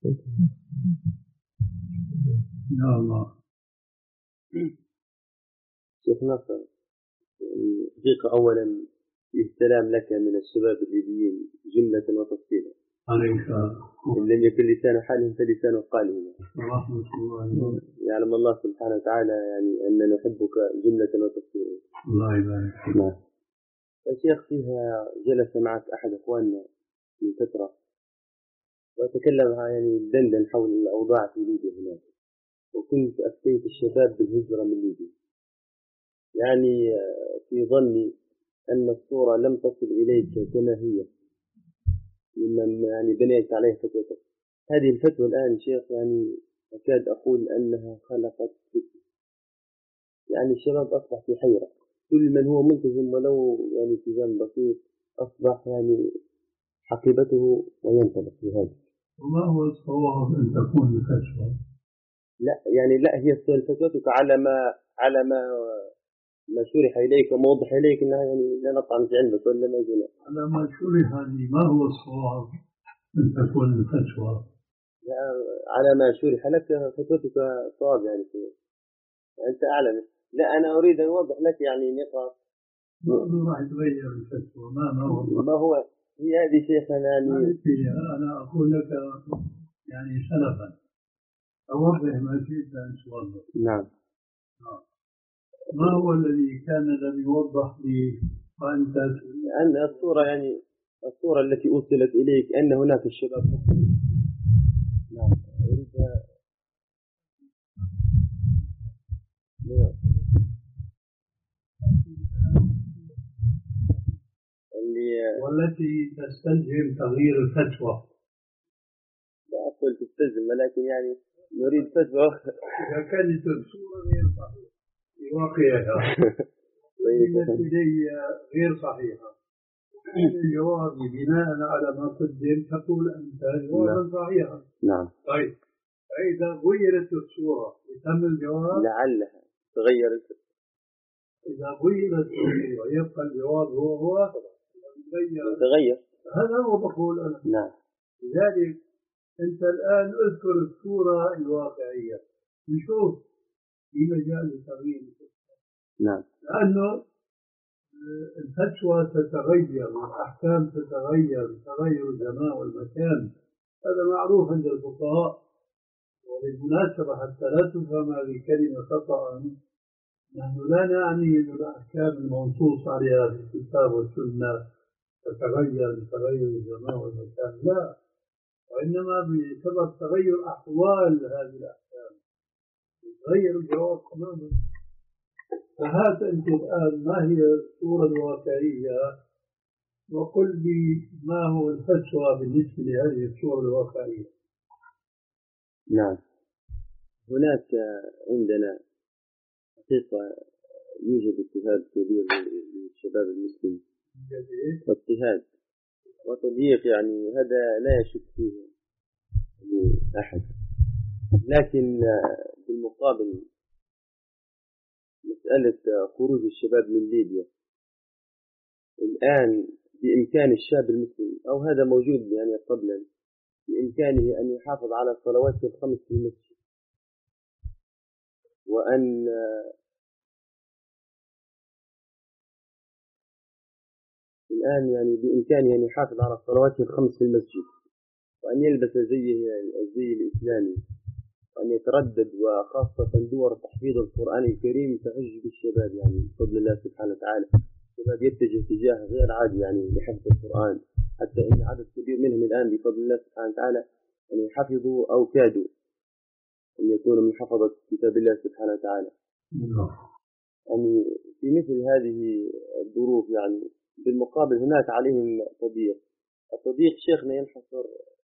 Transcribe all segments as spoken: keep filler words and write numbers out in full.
يا الله. شيخ نصر، حقيقة أولا السلام لك من الشباب الليبيين جملة وتفصيلا، عليك إن لم يكن لسان حالهم فلسان قالهم. ورحمة الله. يعلم الله سبحانه وتعالى يعني أن نحبك جملة وتفصيلا. الله يبارك فيك. نعم. يا شيخ، فيها جلس معك أحد أخواننا من فترة وتكلم يعني دندن حول الأوضاع في ليبيا هناك، وكنت أفتيت الشباب بالهجرة من ليبيا. يعني في ظني أن الصورة لم تصل إليك كما هي ممن يعني بنيت عليه فتوتك. هذه الفتوى الآن شيخ يعني أكاد أقول أنها خلقت فتنة. يعني الشباب أصبح في حيرة، كل من هو ملتزم ولو يعني التزام بسيط أصبح يعني حقيبته وينطلق في هذا. وما هو الصواب أن تكون الفتوى؟ لا يعني لا، هي فتوتك على ما على ما ما شرح إليك وموضح إليك أنها يعني لا نطعن في علمك ولا ما زلنا. على ما شرح لي ما هو الصواب أن تكون الفتوى؟ على ما شرح لك فتوتك صواب يعني فيه. أنت أعلم. لا أنا أريد أن أوضح لك يعني نقاط. ما راح يتغير الفتوى؟ ما ما هو ما هو هي هذه شيخنا يعني أنا أقول لك يعني سلفا أوضح ما شئت أن توضح. نعم. ما هو الذي كان لم يوضح لي وأنت؟ أن الصورة يعني الصورة التي أوصلت إليك أن هناك الشباب. نعم. أريدها اللي والتي تستلزم تغيير الفتوى. لا أقول تستلزم، ولكن يعني نريد فتوى. إذا كانت الصورة غير صحيحة في واقعها بالنسبة إلي غير صحيحة، الجواب بناء على ما قدم تقول أنت جوابا صحيحا. نعم. طيب فإذا غيرت الصورة يتم الجواب؟ لعلها تغيرت. إذا غيرت الصورة يبقى الجواب هو هو تغير. هذا هو بقول أنا. نعم. لذلك أنت الآن اذكر الصورة الواقعية نشوف في مجال تغيير. نعم. لأنه الفتوى تتغير والأحكام تتغير بتغير الزمان والمكان، هذا معروف عند الفقهاء. وبالمناسبة حتى لا تفهم هذه الكلمة خطأ، نحن لا نعني أن الأحكام المنصوص عليها في الكتاب والسنة تتغير بتغير الزمان والمكان، لا، وإنما بسبب تغير أحوال هذه الأحكام يتغير الجواب تماما. فهات أنت الآن ما هي الصورة الواقعية وقل لي ما هو الفتوى بالنسبة لهذه الصورة الواقعية. نعم. هناك عندنا حقيقة يوجد اضطهاد كبير للشباب المسلم، اضطهاد وتضييق، يعني هذا لا يشك فيه أحد. لكن بالمقابل مسألة خروج الشباب من ليبيا الآن بإمكان الشاب المسلم، أو هذا موجود يعني قبلا، بإمكانه أن يحافظ على الصلوات الخمس في المسجد، وأن الآن يعني بإمكانه أن يحافظ على الصلوات الخمس في المسجد، وأن يلبس زيه الزي الإسلامي، وأن يتردد، وخاصة دور تحفيظ القرآن الكريم تحج بالشباب يعني بفضل الله سبحانه وتعالى. الشباب يتجه اتجاه غير عادي يعني لحفظ القرآن، حتى إن عدد كبير منهم الآن بفضل الله سبحانه وتعالى أن يحفظوا أو كادوا أن يكونوا من حفظة كتاب الله سبحانه وتعالى. يعني في مثل هذه الظروف يعني بالمقابل هناك عليهم تضييق. التضييق شيخنا ينحصر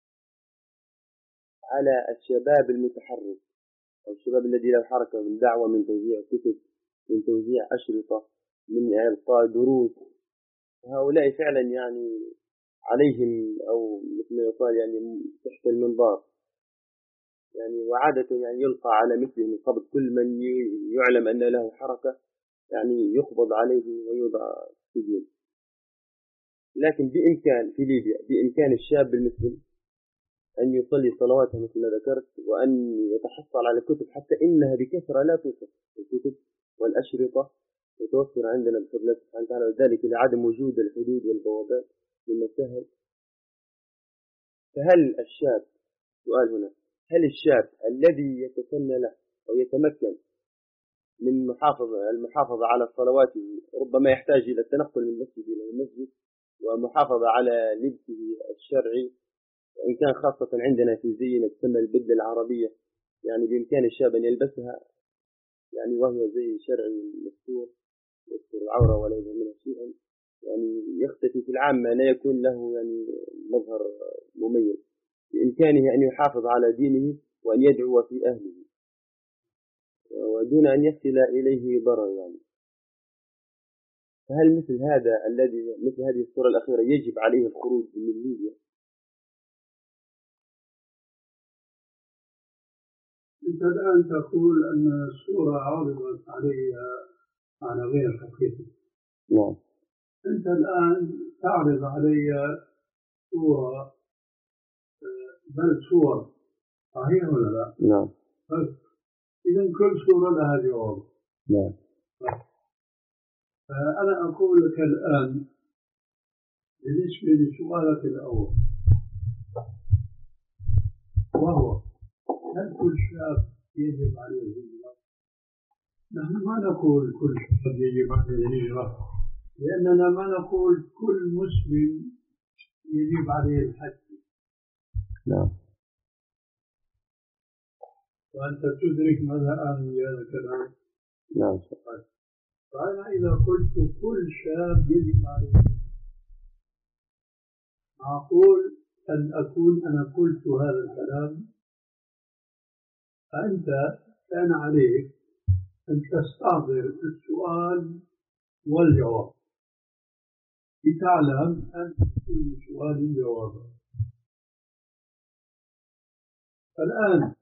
على الشباب المتحرك، أو الشباب الذي له حركة من دعوة، من توزيع كتب، من توزيع أشرطة، من إلقاء دروس. هؤلاء فعلا يعني عليهم، أو مثل ما يقال يعني تحت المنظار يعني، وعادة يعني يلقى على مثلهم القبض. كل من يعلم أن له حركة يعني يقبض عليه ويوضع سجن. لكن بإمكان في ليبيا بإمكان الشاب المسلم أن يصلي صلواتها مثل ما ذكرت، وأن يتحصل على كتب حتى إنها بكثرة لا توصف، الكتب والأشرطة متوفرة عندنا بفضل الله سبحانه وتعالى، وذلك لعدم وجود الحدود والبوابات للمساهل. فهل الشاب، سؤال هنا، هل الشاب الذي يتسنى له أو يتمكن من محافظة المحافظة على الصلوات ربما يحتاج إلى التنقل من المسجد إلى المسجد ومحافظة على لبسه الشرعي، وإن كان خاصة عندنا في زينا تسمى البدلة العربية، يعني بإمكان الشاب أن يلبسها يعني وهو زي شرعي مستور يستر العورة ولا يظهر منها شيئا، يعني يختفي في العامة لا يكون له يعني مظهر مميز، بإمكانه أن يحافظ على دينه وأن يدعو في أهله ودون أن يصل إليه ضرر يعني. فهل مثل هذا الذي مثل هذه الصورة الأخيرة يجب عليه الخروج من الميديا؟ أنت الآن تقول أن الصورة عرضت عليها على غير حقيقة. نعم. أنت الآن تعرض علي صورة، بل صور، صحيح ولا لا؟ نعم. إذا كل صورة لها جواب. نعم. فأنا أقول لك الآن بالنسبة لسؤالك الأول، وهو هل كل شاب يجب عليه الهجرة؟ نحن ما نقول كل شاب يجب عليه الهجرة، لأننا ما نقول كل مسلم يجب عليه الحج. نعم. وأنت تدرك ماذا أعني بهذا الكلام؟ نعم. فأنا إذا قلت كل شاب يجب عليه، معقول أن أكون أنا قلت هذا الكلام، فأنت كان عليك أن تستحضر السؤال والجواب لتعلم أن كل سؤال جوابا. الآن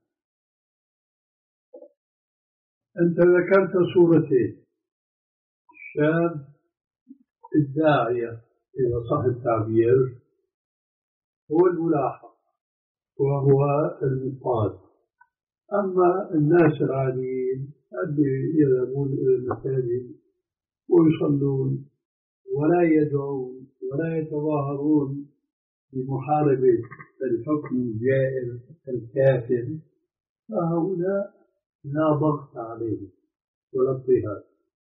أنت ذكرت صورتين، الشاب الداعية إذا صح التعبير هو الملاحق وهو المقاد، أما الناس العاديين اللي يذهبون إلى المساجد ويصلون ولا يدعون ولا يتظاهرون بمحاربة الحكم الجائر الكافر، فهؤلاء لا ضغط عليهم ولا اضطهاد.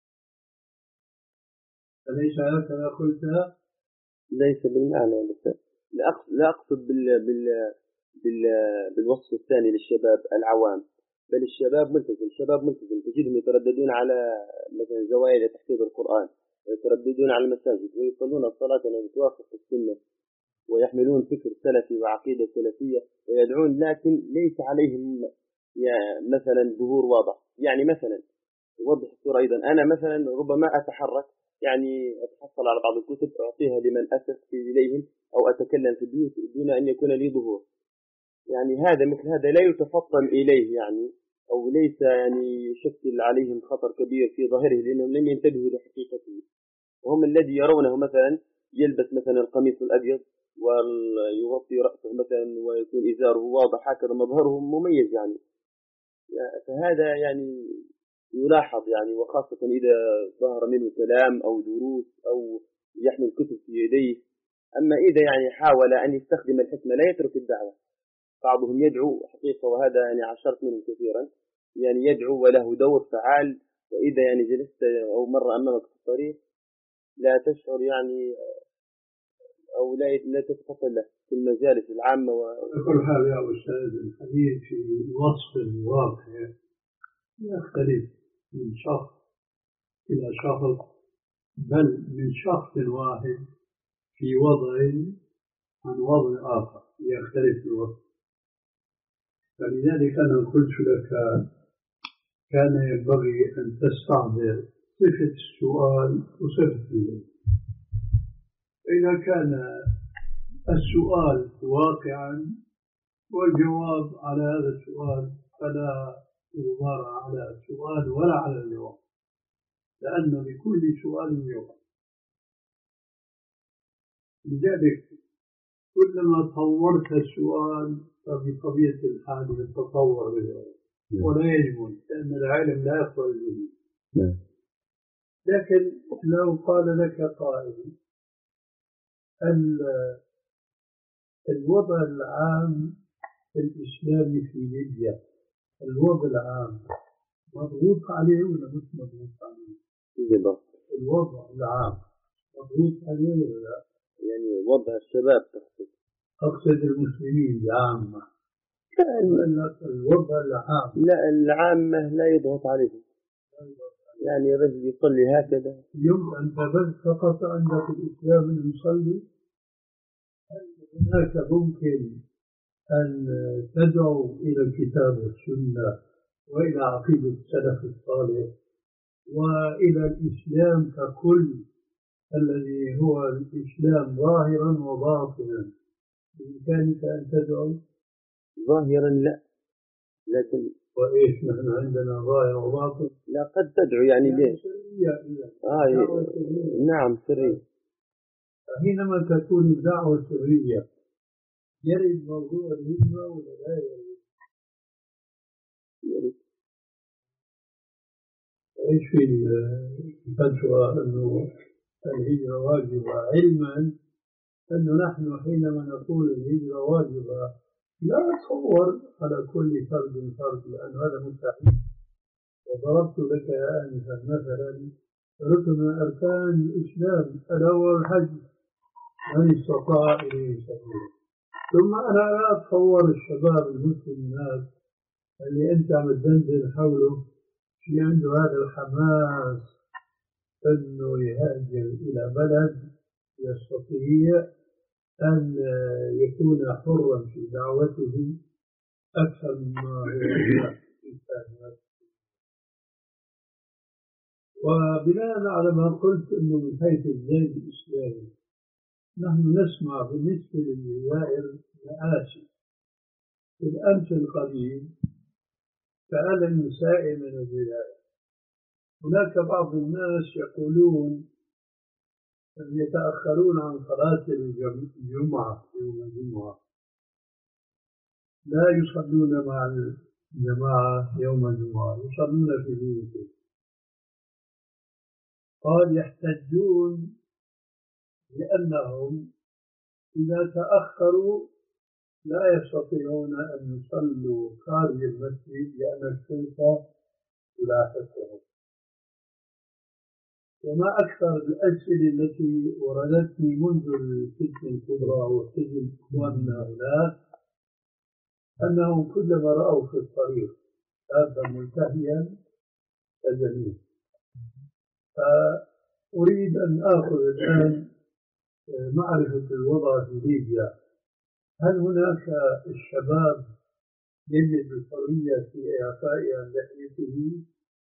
أليس هكذا قلتها؟ ليس بالمعنى، بس لا أقصد بال... بال... بال... بالوصف الثاني للشباب العوام، بل الشباب ملتزم، الشباب ملتزم تجدهم يترددون على مثلا زوايا لتحفيظ القرآن، ويترددون على المساجد ويصلون الصلاة التي توافق السنة، ويحملون فكر سلفي وعقيدة سلفية ويدعون، لكن ليس عليهم يعني مثلا ظهور واضح. يعني مثلا يوضح الصورة أيضا، أنا مثلا ربما أتحرك يعني أتحصل على بعض الكتب أعطيها لمن أثق في إليهم أو أتكلم في البيوت دون أن يكون لي ظهور، يعني هذا مثل هذا لا يتفطن إليه يعني، أو ليس يعني يشكل عليهم خطر كبير في ظاهره لأنهم لم ينتبهوا لحقيقته، وهم الذي يرونه مثلا يلبس مثلا القميص الأبيض ويغطي رأسه مثلا ويكون إزاره واضح هكذا مظهره مميز يعني. فهذا يعني يلاحظ يعني، وخاصة إذا ظهر منه كلام أو دروس أو يحمل كتب في يديه. أما إذا يعني حاول أن يستخدم الحكمة لا يترك الدعوة، بعضهم يدعو حقيقة وهذا يعني عشرت منهم كثيرا، يعني يدعو وله دور فعال، وإذا يعني جلست أو مر أمامك في الطريق لا تشعر يعني أو لا لا تتفصل له في المجالس العامة و... كل حال يا أستاذ الحديث في وصف الواقع يختلف من شخص إلى شخص، بل من شخص واحد في وضع عن وضع آخر يختلف الوصف. فلذلك أنا قلت لك كان ينبغي أن تستحضر صفة السؤال وصفة الجواب. إذا كان السؤال واقعا والجواب على هذا السؤال فلا غبار على السؤال ولا على الجواب، لأن لكل سؤال جواب. لذلك كلما طورت السؤال فبطبيعة الحال يتطور بالعلم ولا يجمل، لأن العلم لا يخرج منه. لكن لو قال لك قائل الوضع العام الإسلامي في ليبيا، الوضع العام مضغوط عليه ولا مش مضغوط عليه؟ الوضع العام مضغوط عليه ولا لا؟ يعني وضع الشباب تقصد؟ أقصد المسلمين العامة. الوضع العام لا، العامة لا يضغط عليهم، يعني الرجل يصلي هكذا. يوم أنت بس فقط عندك الإسلام اللي يصلي، هناك ممكن أن تدعو إلى الكتاب والسنة وإلى عقيدة السلف الصالح وإلى الإسلام ككل الذي هو الإسلام ظاهرا وباطنا. بإمكانك أن تدعو ظاهرا لا، لكن وإيش نحن عندنا ظاهر وباطن؟ لا، قد تدعو يعني ليه؟ سرية. آه نعم سرية. حينما تكون الدعوة سرية يرد موضوع الهجرة ولا لا يرد؟ يرد. ايش في الفتوى انه الهجرة واجبة، علما انه نحن حينما نقول الهجرة واجبة لا نتصور على كل فرد فرد، لأن هذا مستحيل. وضربت لك آنفا مثلا ركن من أركان الإسلام ألا هو الحج، من استطاع إليه سبيلا. ثم أنا لا أتصور الشباب المسلمات اللي أنت عم تدندن حوله في عنده هذا الحماس أنه يهاجر إلى بلد يستطيع أن يكون حرا في دعوته أكثر مما هو إنسان. وبناء على ما قلت أنه من حيث الزيد الإسلامي نحن نسمع بالنسبة للجزائر مآسي. في الأمس القريب سألني سائل من الجزائر، هناك بعض الناس يقولون يتأخرون عن صلاة الجمعة يوم الجمعة، لا يصلون مع الجماعة يوم الجمعة، يصلون في بيوتهم. قال يحتجون لأنهم إذا تأخروا لا يستطيعون أن يصلوا خارج المسجد لأن الشرطة تلاحقهم. وما أكثر الأسئلة التي وردتني منذ الفتنة الكبرى وسجن إخواننا هناك أنهم كلما رأوا في الطريق شابا ملتهيا سجنوه. فأريد أن آخذ الآن معرفة الوضع في ليبيا. هل هناك الشباب يجد الحرية في إعطائها لحيته؟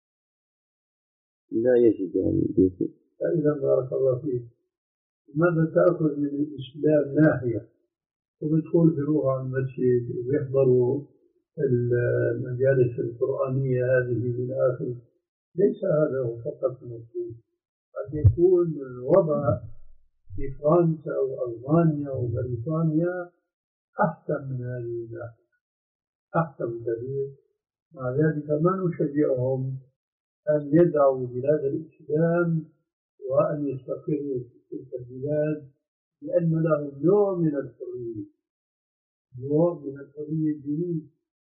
لا يجد يعني بيته. فإذا بارك الله فيك، ماذا تأخذ من الإسلام ناحية وبدخل بيروحوا على المسجد ويحضروا المجالس القرآنية هذه بالآخر؟ ليس هذا هو فقط المطلوب، قد يكون الوضع في فرنسا أو ألمانيا أو بريطانيا أحسن من هذه الناحية، أحسن كثير. مع ذلك ما نشجعهم أن يدعوا بلاد الإسلام وأن يستقروا في تلك البلاد، لأن لهم نوع من الحرية، نوع من الحرية الدينية.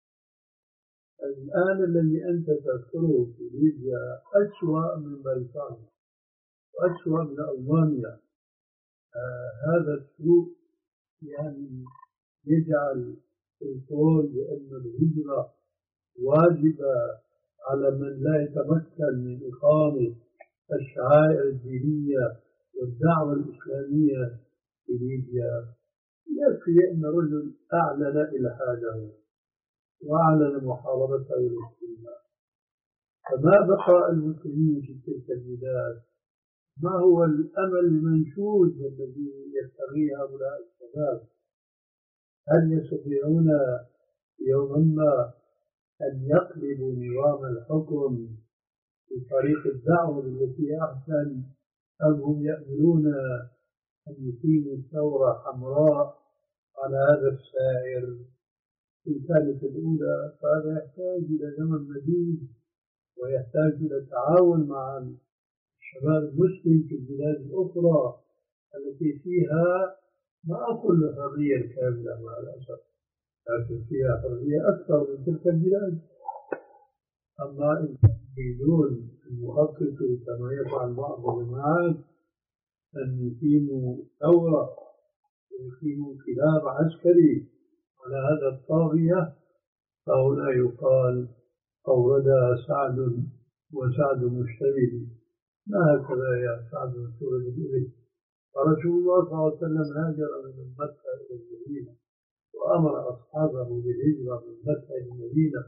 الآن الذي أنت تذكره في ليبيا أسوأ من بريطانيا وأسوأ من ألمانيا. آه هذا السوء يعني يجعل القول بأن الهجرة واجبة على من لا يتمكن من إقامة الشعائر الدينية والدعوة الإسلامية في ليبيا. يكفي أن رجل أعلن إلحاده وأعلن محاربته للمسلمين، فما بقى المسلمين في تلك البلاد؟ ما هو الأمل المنشود الذي يبتغيه هؤلاء الشباب؟ هل يستطيعون يوما ما أن يقلبوا نظام الحكم بطريق الدعوة التي أحسن، أم هم يأملون أن يقيموا ثورة حمراء على هذا السائر في الثالثة الأولى، فهذا يحتاج إلى زمن مديد ويحتاج إلى تعاون مع الشباب المسلم في البلاد الأخرى التي فيها ما أقول الحرية الكاملة مع الأسف، لكن فيها حرية أكثر من تلك البلاد. أما إن يريدون أن يخططوا كما يفعل بعض الجماعات أن يقيموا ثورة ويقيموا انقلاب عسكري على هذا الطاغية، فهنا يقال أوردها سعد وسعد مشتري. ما هكذا يا سعد سورة الإبل. فرسول الله صلى الله عليه وسلم هاجر من مكة إلى المدينة وأمر أصحابه بالهجرة من مكة إلى المدينة،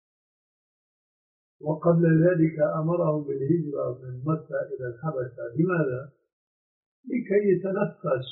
وقبل ذلك أمرهم بالهجرة من مكة إلى الحبشة. لماذا؟ لكي يتنفس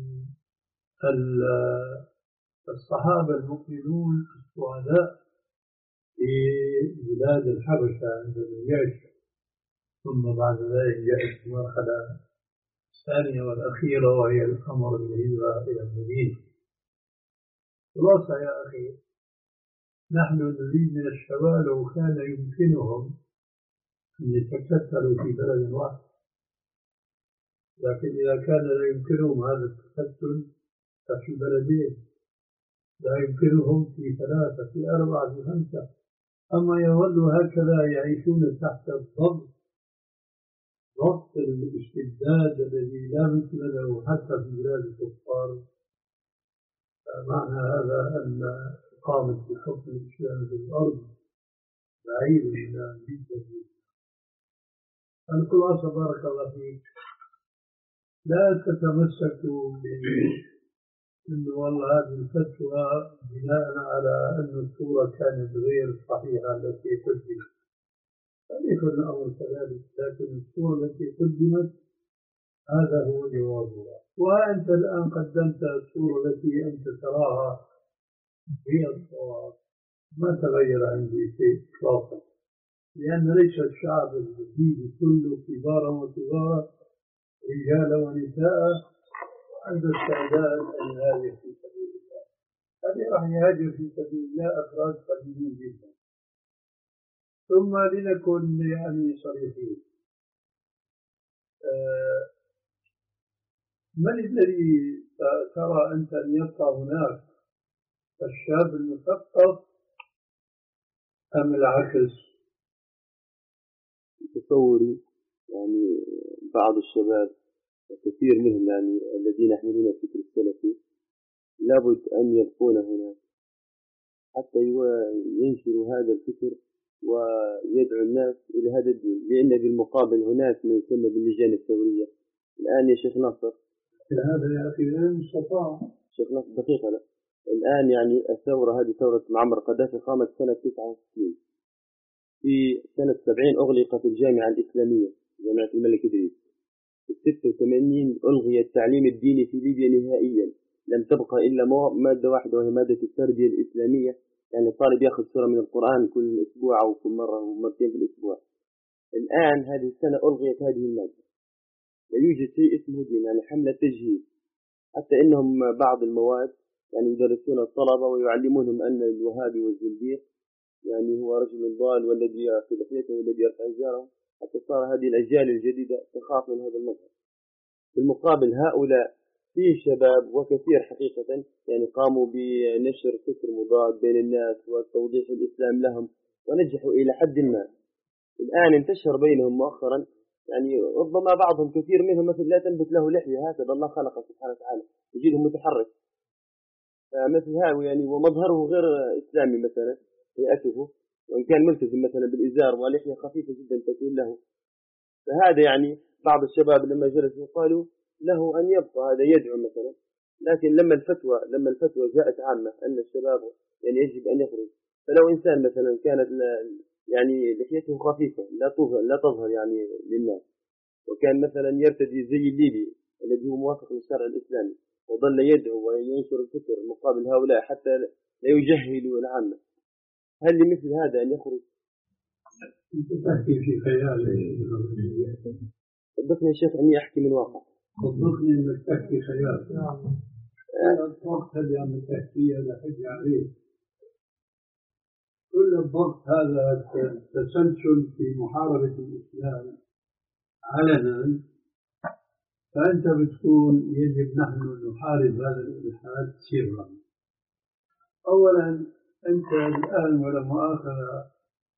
الصحابة المؤمنون الشهداء في بلاد الحبشة عند النجاشي، ثم بعد ذلك جاءت المرحلة الثانية والأخيرة وهي الأمر بالهجرة إلى المدينة. خلاصة يا أخي، نحن نريد من الشباب لو كان يمكنهم أن يتكتلوا في بلد واحد، لكن إذا كان لا يمكنهم هذا التكتل ففي بلدين، لا يمكنهم في ثلاثة في أربعة في خمسة. أما يظلوا هكذا يعيشون تحت الضغط، ضغط الاستبداد الذي لا مثل له حتى في بلاد الكفار. معنى هذا أن إقامة الحكم الإسلامي في الأرض بعيد جدا جدا. الخلاصة بارك الله فيك، لا تتمسكوا بأن والله هذه الفتوى بناء على أن الصورة كانت غير صحيحة التي قدمت، لم يكن الأمر كذلك، لكن الصورة التي قدمت هذا هو جوابها. وأنت الآن قدمت الصورة التي أنت تراها هي الصواب، ما تغير عندي شيء إطلاقا، لأن ليس الشعب الجديد كله كبارا وصغارا رجالا ونساء عنده استعداد أن يهاجر في سبيل الله. هذه راح يهاجر في سبيل الله أفراد قليلين جدا. ثم لنكن يعني صريحين، آه من الذي ترى أنت أن يبقى هناك، الشاب المثقف أم العكس؟ تصوري يعني بعض الشباب وكثير منهم يعني الذين يحملون الفكر السلفي لابد أن يبقون هناك حتى ينشروا هذا الفكر ويدعو الناس إلى هذا الدين، لأن بالمقابل هناك من يسمى باللجان الثورية الآن يا شيخ ناصر. هذا يا أخي غير مستطاع. شيخ ناصر دقيقة، لا الآن يعني الثورة هذه ثورة معمر القذافي قامت سنة تسعة وستين، في سنة سبعين أغلقت الجامعة الإسلامية جامعة الملك إدريس، في ستة وثمانين ألغي التعليم الديني في ليبيا نهائيا، لم تبقى إلا مادة واحدة وهي مادة التربية الإسلامية، يعني الطالب يأخذ سورة من القرآن كل أسبوع أو كل مرة أو مرتين في الأسبوع. الآن هذه السنة ألغيت هذه المادة، لا يوجد شيء اسمه دين، يعني حملة تجهيز، حتى إنهم بعض المواد يعني يدرسون الطلبة ويعلمونهم أن الوهابي والزنديق يعني هو رجل ضال والذي يأخذ لحيته والذي يرفع إزاره، حتى صار هذه الأجيال الجديدة تخاف من هذا المذهب. بالمقابل هؤلاء في شباب وكثير حقيقة يعني قاموا بنشر فكر مضاد بين الناس وتوضيح الإسلام لهم ونجحوا إلى حد ما. الآن انتشر بينهم مؤخرا يعني ربما بعضهم كثير منهم مثل لا تنبت له لحية، هكذا الله خلقه سبحانه وتعالى، يجيهم متحرك مثل هذا يعني ومظهره غير إسلامي مثلا هيئته، وإن كان ملتزم مثلا بالإزار ولحية خفيفة جدا تكون له. فهذا يعني بعض الشباب لما جلسوا قالوا له أن يبقى هذا يدعو مثلا، لكن لما الفتوى لما الفتوى جاءت عامة أن الشباب يعني يجب أن يخرج، فلو إنسان مثلا كانت يعني لحيته خفيفة لا تظهر لا تظهر يعني للناس، وكان مثلا يرتدي زي الليبي الذي هو موافق للشرع الإسلامي وظل يدعو وينشر الفكر مقابل هؤلاء حتى لا يجهلوا العامة، هل لمثل هذا أن يخرج؟ أنت تحكي في خيالك. صدقني يا شيخ أني أحكي من واقع. صدقني أنك تحكي خيال. الضغط اللي عم تحكيه هذا حكي عليه، كل الضغط هذا التسلسل في محاربة الإسلام علنا، فأنت بتكون يجب نحن نحارب هذا الإلحاد سرا. أولا أنت الآن ولا مؤاخذة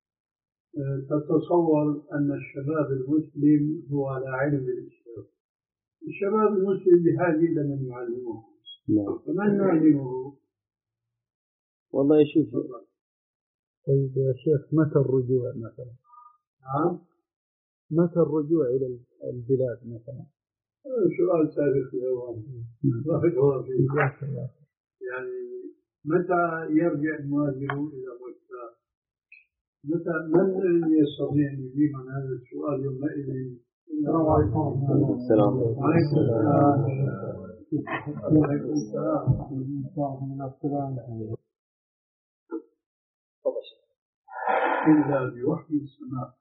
تتصور أن الشباب المسلم هو على علم بالإسلام. الشباب المسلم بحاجة إلى من يعلمه. نعم. فمن يعلمه؟ والله شوف. طيب يا شيخ، متى الرجوع مثلا؟ نعم. متى الرجوع إلى البلاد مثلا؟ سؤال سابق يا أخوان. بارك الله فيك. يعني متى يرجع المهاجرون إلى مكة؟ متى من الذي يستطيع أن يجيب عن هذا السؤال يومئذ؟ السلام عليكم. وعليكم السلام. وعليكم السلام. إلا بوحي السماء.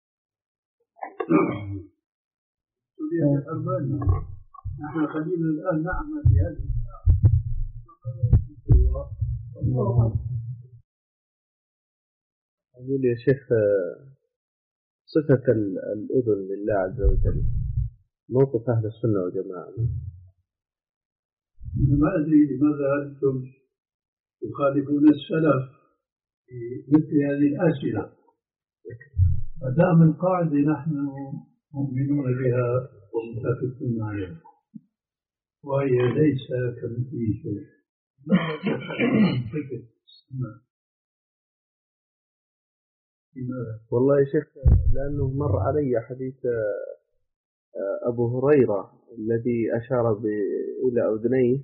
سوريا ألمانيا. نحن خلينا الآن نعمل بهذه الساعة. أقول يا شيخ، صفة الأذن لله عز وجل، موقف أهل السنة والجماعة. ما أدري لماذا أنتم تخالفون السلف في مثل هذه الأسئلة. فدام القاعدة نحن مؤمنون بها ومتفقون عليها، وهي ليس كمثله شيء. والله يا شيخ، لأنه مر علي حديث أبو هريرة الذي أشار إلى أذنيه،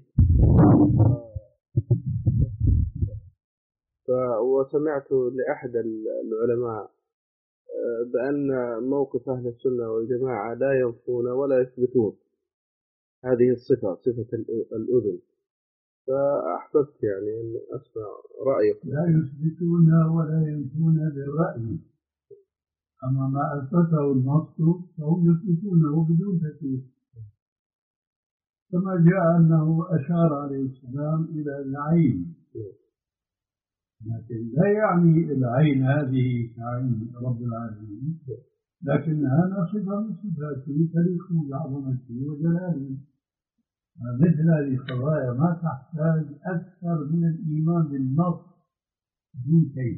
وسمعت لأحد العلماء بأن موقف أهل السنة والجماعة لا ينفون ولا يثبتون هذه الصفة، صفة الأذن. فأحببت يعني أن أسمع رأيك. لا يثبتونها ولا ينفون بالرأي، أما ما أثبته النص فهم يثبتونه بدون تكليف، كما جاء أنه أشار عليه السلام إلى العين، لكن لا يعني العين هذه كعين رب العالمين، لكنها صفة من صفاته تليق بعظمته وجلاله. مثل هذه القضايا ما تحتاج أكثر من الإيمان بالنص بدون كيف.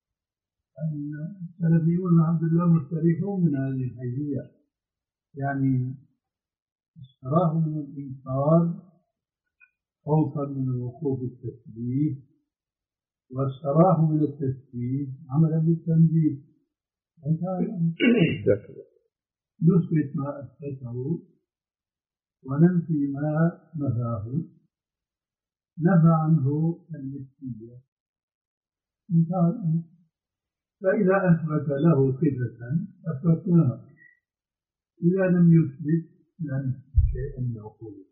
السلفيون الحمد لله مستريحون من هذه الحيثية، يعني استراحوا من الإنكار خوفا من الوقوف في التشبيه، واستراحوا من التشبيه عملا بالتنزيه. نثبت ما أثبته وننفي ما نفاه، نفى عنه النسبية. فإذا أثبت له صفة أثبتناها، إذا لم يثبت لم شيئا من عقوله.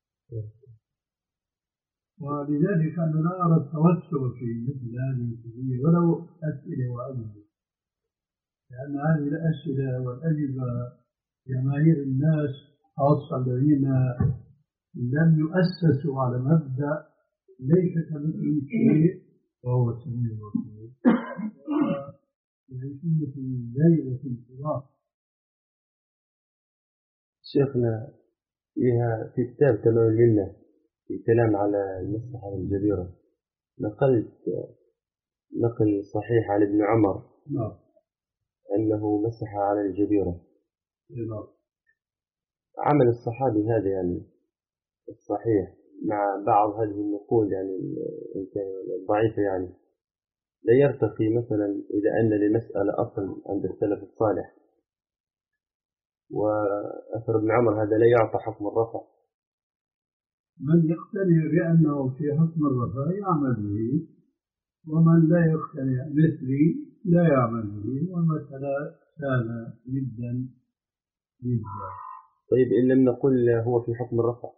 ولذلك أنا لا أرى التوسع في مثل هذه القضية ولو أسئلة وأجوبة، لأن هذه الأسئلة والأجوبة جماهير الناس خاصة الذين لم يؤسسوا على مبدأ ليس كمثله شيء وهو السميع البصير، ويعيشون في دائرة انحراف. شيخنا فيها في كتاب تمام المنة في كلام على المسح على الجبيرة، نقلت نقل صحيح عن ابن عمر نعم أنه مسح على الجبيرة. نعم. عمل الصحابي هذا يعني الصحيح مع بعض هذه النقول يعني الضعيفة، يعني لا يرتقي مثلا إلى أن لمسألة أصل عند السلف الصالح، وأثر ابن عمر هذا لا يعطى حكم الرفع. من يقتنع بأنه في حكم الرفع يعمل به، ومن لا يقتنع مثلي لا يعمل به، والمسألة سهلة جدا جدا. طيب إن لم نقل هو في حكم الرفع،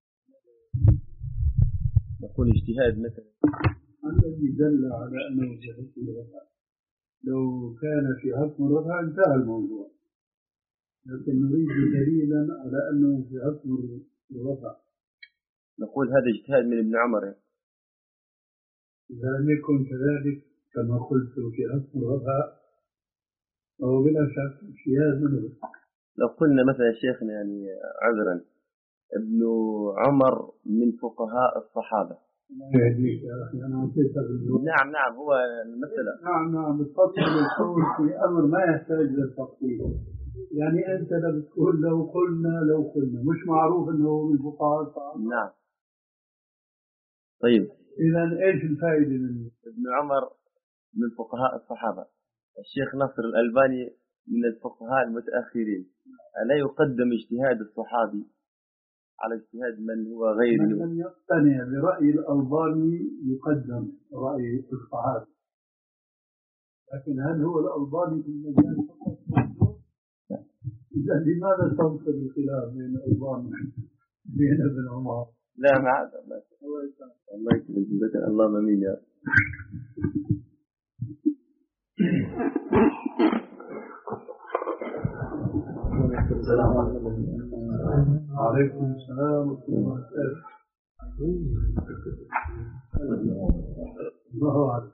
نقول اجتهاد مثلا الذي دل على أنه في حكم الرفع، لو كان في حكم الرفع انتهى الموضوع، لكن نريد دليلا على أنه في حكم الرفع. نقول هذا اجتهاد من ابن عمر يعني. إذا لم يكن كذلك كما قلت في أصل الوفاء فهو بلا شك اجتهاد منه. لو قلنا مثلا شيخنا يعني عذرا ابن عمر من فقهاء الصحابة. يهديك يا أخي أنا نسيت. نعم نعم هو المسألة. نعم نعم الفصل القول في أمر ما يحتاج للتفصيل. يعني أنت لو بتقول لو قلنا لو قلنا مش معروف أنه من فقهاء الصحابة. نعم. طيب إذا إيش الفائدة منه؟ ابن عمر من فقهاء الصحابة. الشيخ ناصر الألباني من الفقهاء المتأخرين. ألا يقدم اجتهاد الصحابي على اجتهاد من هو غيره؟ من لم يقتنع برأي الألباني يقدم رأي الصحابي. لكن هل هو الألباني في المجال فقط؟ إذا لماذا تنصب الخلاف بين الألباني بين ابن عمر؟ لا معاذ الله الله يكرمك اللهم امين يا رب. عليكم السلام ورحمة الله وبركاته. الله أعلم.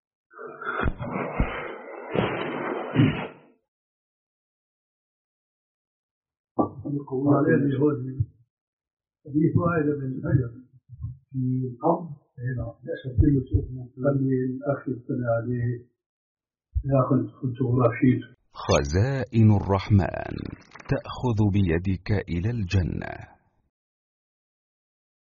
يقول عليه اليهودي حديث وائل بن حجر في القبر هنا يستطيع شيخنا خلي الأخ يطلع عليه يأخذ فوتوغرافيته. خزائن الرحمن تأخذ بيدك إلى الجنة.